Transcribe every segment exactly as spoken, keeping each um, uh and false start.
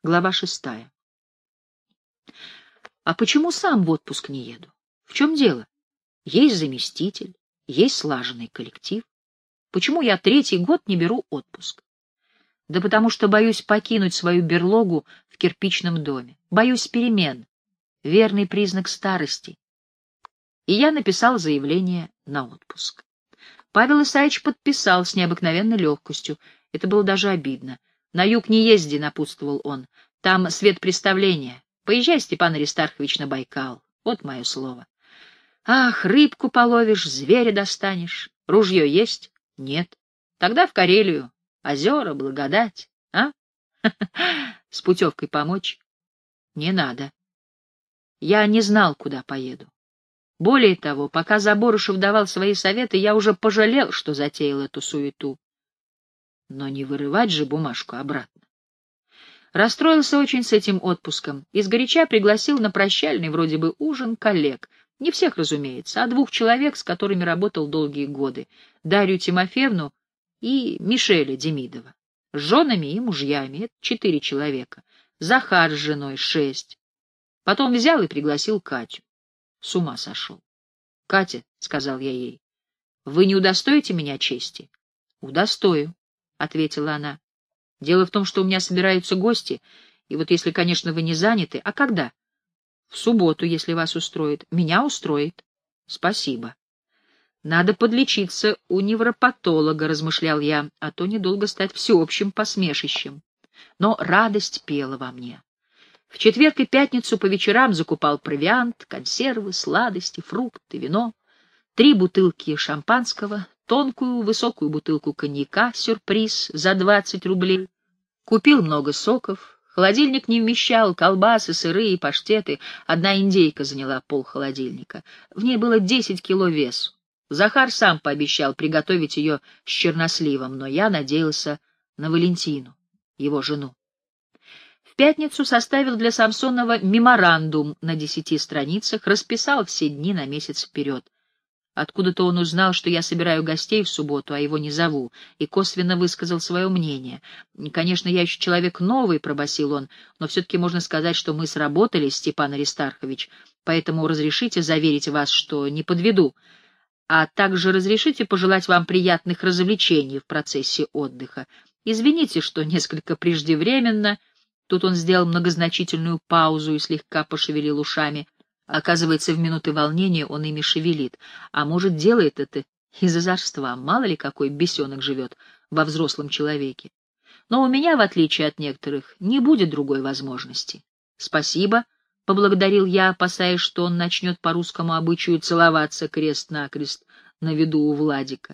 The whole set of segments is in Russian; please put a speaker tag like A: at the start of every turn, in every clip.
A: Глава шестая. А почему сам в отпуск не еду? В чем дело? Есть заместитель, есть слаженный коллектив. Почему я третий год не беру отпуск? Да потому что боюсь покинуть свою берлогу в кирпичном доме. Боюсь перемен. Верный признак старости. И я написал заявление на отпуск. Павел Исаевич подписал с необыкновенной легкостью. Это было даже обидно. «На юг не езди», — напутствовал он. «Там свет представления. Поезжай, Степан Аристархович, на Байкал. Вот мое слово. Ах, рыбку половишь, зверя достанешь. Ружье есть? Нет. Тогда в Карелию. Озера, благодать. А? С путевкой помочь? Не надо. Я не знал, куда поеду. Более того, пока Заборышев давал свои советы, я уже пожалел, что затеял эту суету. Но не вырывать же бумажку обратно. Расстроился очень с этим отпуском и сгоряча пригласил на прощальный вроде бы ужин коллег. Не всех, разумеется, а двух человек, с которыми работал долгие годы. Дарью Тимофеевну и Мишеля Демидова. С женами и мужьями. Это четыре человека. Захар с женой — шесть. Потом взял и пригласил Катю. С ума сошел. — Катя, — сказал я ей, — вы не удостоите меня чести? — Удостою, — ответила она. — Дело в том, что у меня собираются гости, и вот если, конечно, вы не заняты... А когда? — В субботу, если вас устроит. — Меня устроит. — Спасибо. — Надо подлечиться у невропатолога, — размышлял я, — а то недолго стать всеобщим посмешищем. Но радость пела во мне. В четверг и пятницу по вечерам закупал провиант, консервы, сладости, фрукты, вино, три бутылки шампанского, тонкую высокую бутылку коньяка «Сюрприз» за двадцать рублей. Купил много соков, холодильник не вмещал, колбасы, сыры и паштеты, одна индейка заняла пол холодильника. В ней было десять кило весу. Захар сам пообещал приготовить ее с черносливом, но я надеялся на Валентину, его жену. В пятницу составил для Самсонова меморандум на десяти страницах, расписал все дни на месяц вперед. Откуда-то он узнал, что я собираю гостей в субботу, а его не зову, и косвенно высказал свое мнение. «Конечно, я еще человек новый», — пробасил он, «но все-таки можно сказать, что мы сработались, Степан Аристархович, поэтому разрешите заверить вас, что не подведу, а также разрешите пожелать вам приятных развлечений в процессе отдыха. Извините, что несколько преждевременно...» Тут он сделал многозначительную паузу и слегка пошевелил ушами. Оказывается, в минуты волнения он ими шевелит, а может, делает это из озорства. Мало ли какой бесенок живет во взрослом человеке. Но у меня, в отличие от некоторых, не будет другой возможности. — Спасибо, — поблагодарил я, опасаясь, что он начнет по русскому обычаю целоваться крест-накрест на виду у Владика.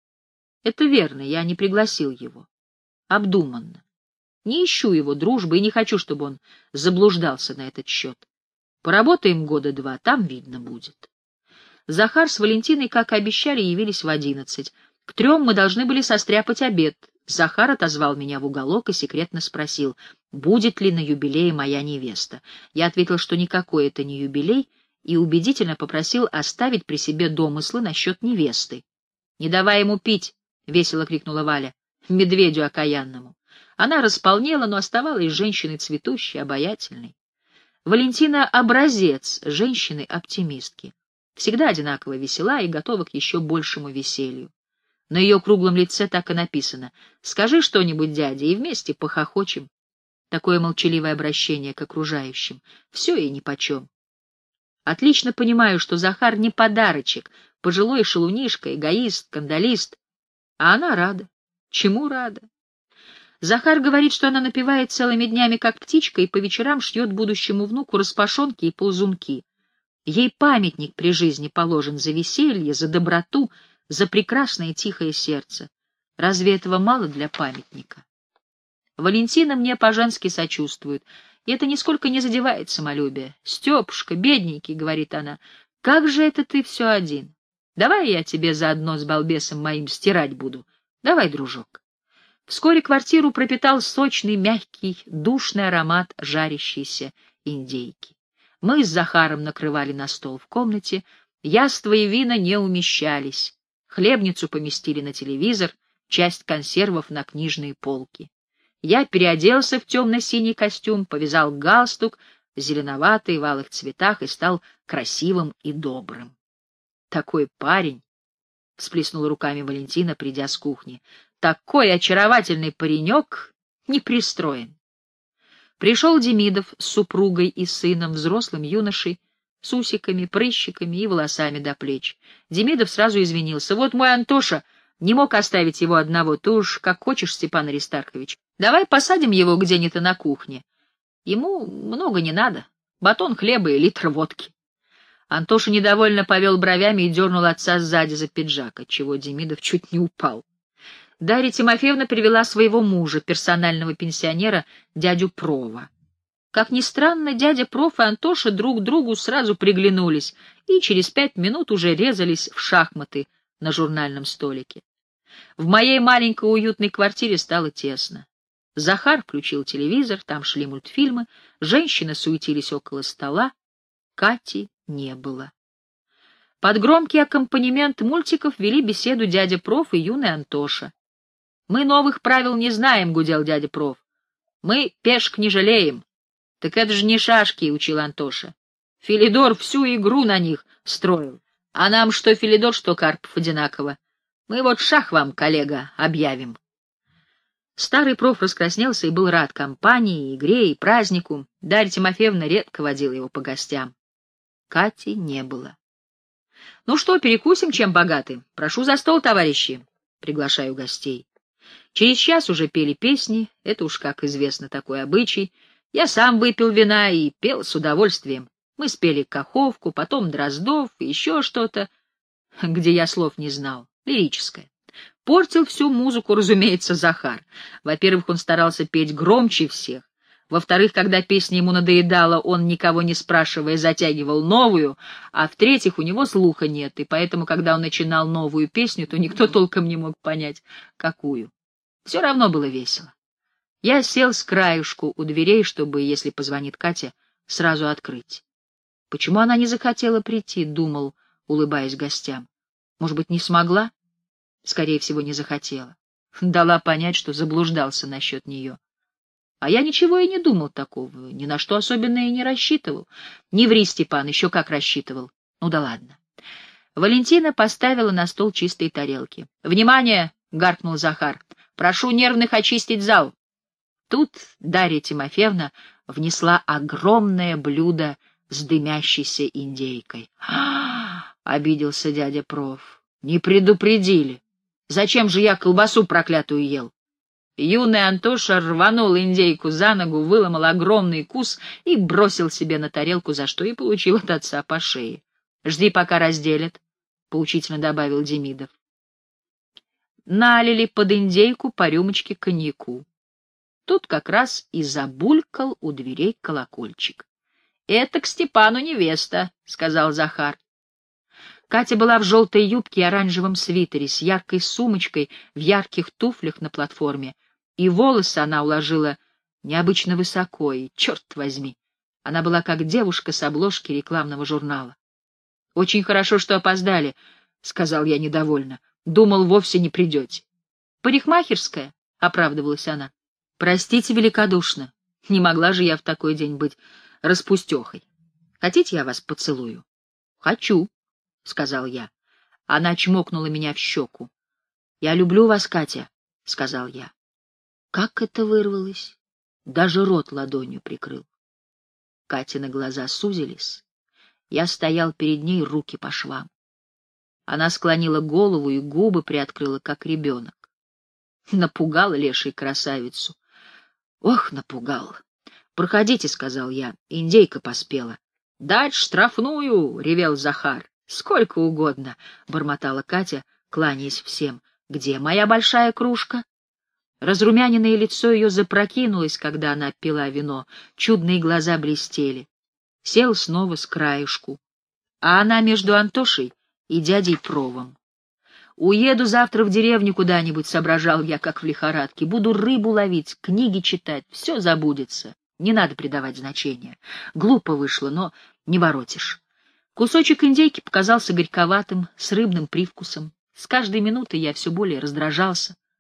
A: Это верно, я не пригласил его. Обдуманно. Не ищу его дружбы и не хочу, чтобы он заблуждался на этот счет. Поработаем года два, там видно будет. Захар с Валентиной, как и обещали, явились в одиннадцать. К трем мы должны были состряпать обед. Захар отозвал меня в уголок и секретно спросил, будет ли на юбилее моя невеста. Я ответил, что никакой это не юбилей, и убедительно попросил оставить при себе домыслы насчет невесты. — Не давай ему пить! — весело крикнула Валя. — Медведю окаянному. Она располнела, но оставалась женщиной цветущей, обаятельной. Валентина — образец женщины-оптимистки. Всегда одинаково весела и готова к еще большему веселью. На ее круглом лице так и написано: «Скажи что-нибудь, дядя, и вместе похохочем». Такое молчаливое обращение к окружающим. Все ей нипочем. Отлично понимаю, что Захар не подарочек, пожилой шалунишка, эгоист, скандалист. А она рада. Чему рада? Захар говорит, что она напевает целыми днями, как птичка, и по вечерам шьет будущему внуку распашонки и ползунки. Ей памятник при жизни положен за веселье, за доброту, за прекрасное тихое сердце. Разве этого мало для памятника? Валентина мне по-женски сочувствует, и это нисколько не задевает самолюбие. «Степушка, бедненький», — говорит она, — «как же это ты все один? Давай я тебе заодно с балбесом моим стирать буду. Давай, дружок». Вскоре квартиру пропитал сочный, мягкий, душный аромат жарящейся индейки. Мы с Захаром накрывали на стол в комнате, яства и вина не умещались, хлебницу поместили на телевизор, часть консервов на книжные полки. Я переоделся в темно-синий костюм, повязал галстук, зеленоватый, в алых цветах, и стал красивым и добрым. Такой парень, — всплеснула руками Валентина, придя с кухни, — такой очаровательный паренек не пристроен. Пришел Демидов с супругой и сыном, взрослым юношей, с усиками, прыщиками и волосами до плеч. Демидов сразу извинился. — Вот мой Антоша, не мог оставить его одного. Ты уж как хочешь, Степан Аристархович. Давай посадим его где-нибудь на кухне. Ему много не надо. Батон хлеба и литр водки. Антоша недовольно повел бровями и дернул отца сзади за пиджак, отчего Демидов чуть не упал. Дарья Тимофеевна привела своего мужа, персонального пенсионера, дядю Прова. Как ни странно, дядя Проф и Антоша друг другу сразу приглянулись и через пять минут уже резались в шахматы на журнальном столике. В моей маленькой уютной квартире стало тесно. Захар включил телевизор, там шли мультфильмы, женщины суетились около стола, Кати не было. Под громкий аккомпанемент мультиков вели беседу дядя Проф и юный Антоша. «Мы новых правил не знаем», — гудел дядя Проф. «Мы пешек не жалеем». «Так это же не шашки», — учил Антоша. «Филидор всю игру на них строил. А нам что Филидор, что Карпов одинаково. Мы вот шах вам, коллега, объявим». Старый проф раскраснелся и был рад компании, игре и празднику. Дарья Тимофеевна редко водила его по гостям. Кати не было. «Ну что, перекусим, чем богаты? Прошу за стол, товарищи!» Приглашаю гостей. Через час уже пели песни, это уж, как известно, такой обычай. Я сам выпил вина и пел с удовольствием. Мы спели Каховку, потом Дроздов, еще что-то, где я слов не знал, лирическое. Портил всю музыку, разумеется, Захар. Во-первых, он старался петь громче всех. Во-вторых, когда песня ему надоедала, он, никого не спрашивая, затягивал новую, а в-третьих, у него слуха нет, и поэтому, когда он начинал новую песню, то никто толком не мог понять, какую. Все равно было весело. Я сел с краюшку у дверей, чтобы, если позвонит Катя, сразу открыть. Почему она не захотела прийти, думал, улыбаясь гостям. Может быть, не смогла? Скорее всего, не захотела. Дала понять, что заблуждался насчет нее. А я ничего и не думал такого, ни на что особенное и не рассчитывал. Не ври, Степан, еще как рассчитывал. Ну да ладно. Валентина поставила на стол чистые тарелки. «Внимание!» — гаркнул Захар. «Прошу нервных очистить зал». Тут Дарья Тимофеевна внесла огромное блюдо с дымящейся индейкой. «А-а-а!» — обиделся дядя Проф. «Не предупредили. Зачем же я колбасу проклятую ел?» Юный Антоша рванул индейку за ногу, выломал огромный кус и бросил себе на тарелку, за что и получил от отца по шее. «Жди, пока разделят», — поучительно добавил Демидов. Налили под индейку по рюмочке коньяку. Тут как раз и забулькал у дверей колокольчик. — Это к Степану невеста, — сказал Захар. Катя была в желтой юбке и оранжевом свитере, с яркой сумочкой, в ярких туфлях на платформе, и волосы она уложила необычно высоко, и, черт возьми, она была как девушка с обложки рекламного журнала. — Очень хорошо, что опоздали, — сказал я недовольно. — Думал, вовсе не придете. — Парикмахерская, — оправдывалась она. — Простите великодушно, не могла же я в такой день быть распустехой. Хотите, я вас поцелую? — Хочу, — сказал я. Она чмокнула меня в щеку. — Я люблю вас, Катя, — сказал я. Как это вырвалось? Даже рот ладонью прикрыл. Катины глаза сузились. Я стоял перед ней, руки по швам. Она склонила голову и губы приоткрыла, как ребенок. Напугал леший красавицу. Ох, напугал. — Проходите, — сказал я, — индейка поспела. — Дать штрафную, — ревел Захар. — Сколько угодно, — бормотала Катя, кланяясь всем. — Где моя большая кружка? Разрумяненное лицо ее запрокинулось, когда она пила вино, чудные глаза блестели. Сел снова с краешку, а она между Антошей и дядей Провом. «Уеду завтра в деревню куда-нибудь», — соображал я, как в лихорадке. «Буду рыбу ловить, книги читать, все забудется. Не надо придавать значения. Глупо вышло, но не воротишь». Кусочек индейки показался горьковатым, с рыбным привкусом. С каждой минутой я все более раздражался.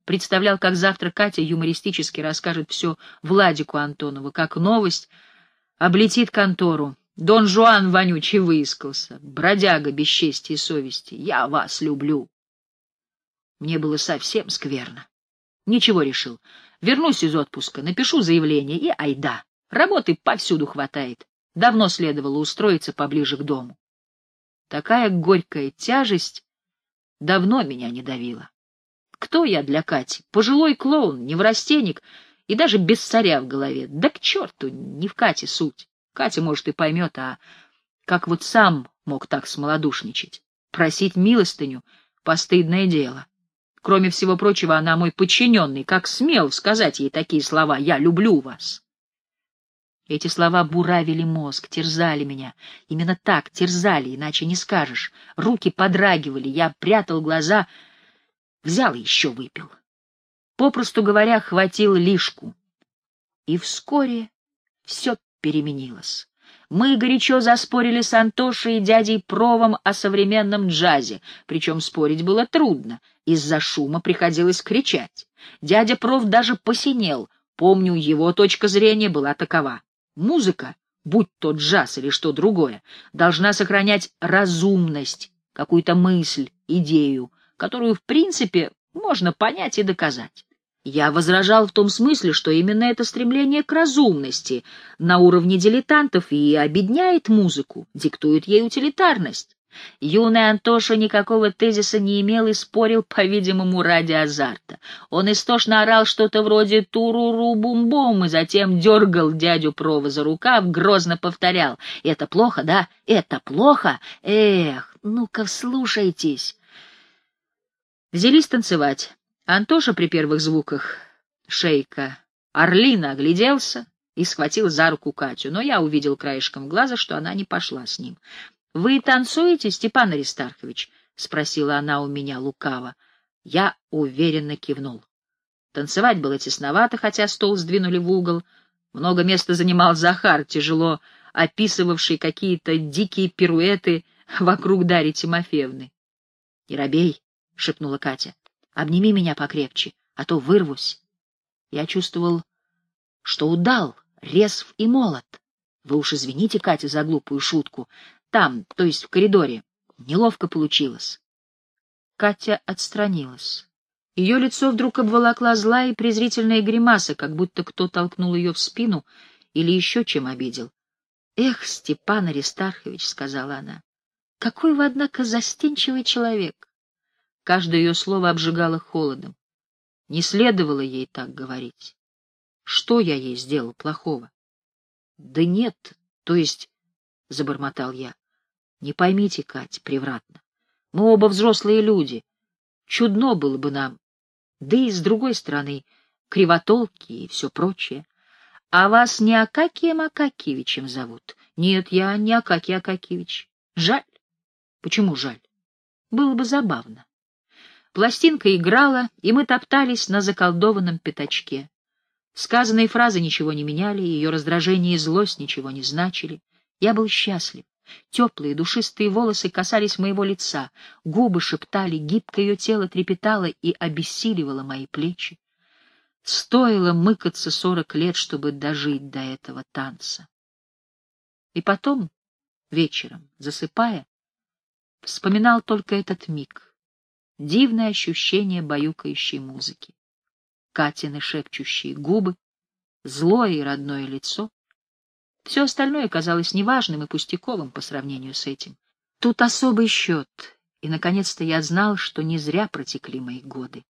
A: Представлял, как завтра Катя юмористически расскажет все Владику Антонову, как новость облетит контору. Дон Жуан вонючий выискался, бродяга без чести и совести. Я вас люблю. Мне было совсем скверно. Ничего, решил. Вернусь из отпуска, напишу заявление и айда. Работы повсюду хватает. Давно следовало устроиться поближе к дому. Такая горькая тяжесть давно меня не давила. Кто я для Кати? Пожилой клоун, неврастенник и даже без царя в голове. Да к черту, не в Кате суть. Катя, может, и поймет, а как вот сам мог так смолодушничать? Просить милостыню — постыдное дело. Кроме всего прочего, она мой подчиненный. Как смел сказать ей такие слова: «Я люблю вас». Эти слова буравили мозг, терзали меня. Именно так, терзали, иначе не скажешь. Руки подрагивали, я прятал глаза, взял и еще выпил. Попросту говоря, хватил лишку. И вскоре все переменилось. Мы горячо заспорили с Антошей и дядей Провом о современном джазе, причем спорить было трудно. Из-за шума приходилось кричать. Дядя Пров даже посинел. Помню, его точка зрения была такова: музыка, будь то джаз или что другое, должна сохранять разумность, какую-то мысль, идею, которую, в принципе, можно понять и доказать. Я возражал в том смысле, что именно это стремление к разумности на уровне дилетантов и обедняет музыку, диктует ей утилитарность. Юный Антоша никакого тезиса не имел и спорил, по-видимому, ради азарта. Он истошно орал что-то вроде «туруру-бум-бум» и затем дергал дядю Прова за рукав, грозно повторял: «Это плохо, да? Это плохо? Эх, ну-ка вслушайтесь». Взялись танцевать. Антоша при первых звуках шейка орлина огляделся и схватил за руку Катю, но я увидел краешком глаза, что она не пошла с ним. — Вы танцуете, Степан Аристархович? — спросила она у меня лукаво. Я уверенно кивнул. Танцевать было тесновато, хотя стол сдвинули в угол. Много места занимал Захар, тяжело описывавший какие-то дикие пируэты вокруг Дарьи Тимофеевны. — Не робей, — шепнула Катя. — Обними меня покрепче, а то вырвусь. Я чувствовал, что удал, резв и молод. Вы уж извините, Катя, за глупую шутку. Там, то есть в коридоре, неловко получилось. Катя отстранилась. Ее лицо вдруг обволокла злая и презрительная гримаса, как будто кто толкнул ее в спину или еще чем обидел. — Эх, Степан Аристархович, — сказала она, — какой вы, однако, застенчивый человек. Каждое ее слово обжигало холодом. Не следовало ей так говорить. Что я ей сделал плохого? — Да нет, то есть, — забормотал я, — не поймите, Кать, превратно. Мы оба взрослые люди. Чудно было бы нам. Да и, с другой стороны, кривотолки и все прочее. А вас не Акакием Акакиевичем зовут? Нет, я не Акакий Акакиевич. Жаль. Почему жаль? Было бы забавно. Пластинка играла, и мы топтались на заколдованном пятачке. Сказанные фразы ничего не меняли, ее раздражение и злость ничего не значили. Я был счастлив. Теплые душистые волосы касались моего лица, губы шептали, гибкое ее тело трепетало и обессиливало мои плечи. Стоило мыкаться сорок лет, чтобы дожить до этого танца. И потом, вечером, засыпая, вспоминал только этот миг. Дивное ощущение баюкающей музыки. Катины шепчущие губы, злое и родное лицо. Все остальное казалось неважным и пустяковым по сравнению с этим. Тут особый счет, и, наконец-то, я знал, что не зря протекли мои годы.